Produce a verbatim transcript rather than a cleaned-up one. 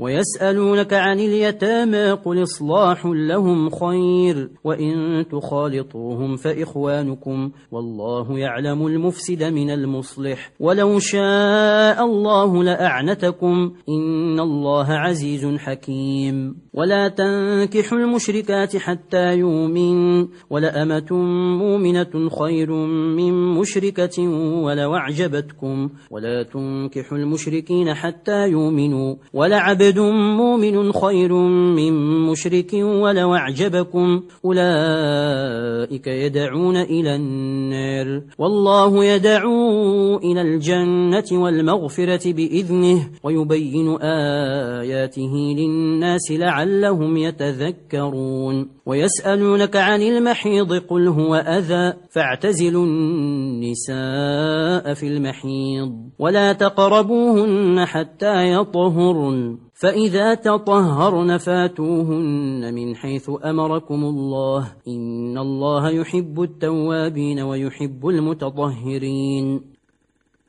ويسألونك عن اليتامى قل إصلاح لهم خير وإن تخالطوهم فإخوانكم والله يعلم المفسد من المصلح ولو شاء الله لأعنتكم إن الله عزيز حكيم ولا تنكحوا المشركات حتى يؤمن ولأمة مؤمنة خير من مشركة ولو أعجبتكم ولا تنكحوا المشركين حتى يؤمنوا ولعبد مؤمن خير من مشرك ولو أعجبكم أولئك يدعون إلى النار والله يدعو إلى الجنة والمغفرة بإذنه ويبين آياته للناس لعلهم يتذكرون ويسألونك عن المحيض قل هو أذى فاعتزلوا النساء في المحيض ولا تقربوهن حتى يطهرن فإذا تطهرن فاتوهن من حيث أمركم الله إن الله يحب التوابين ويحب المتطهرين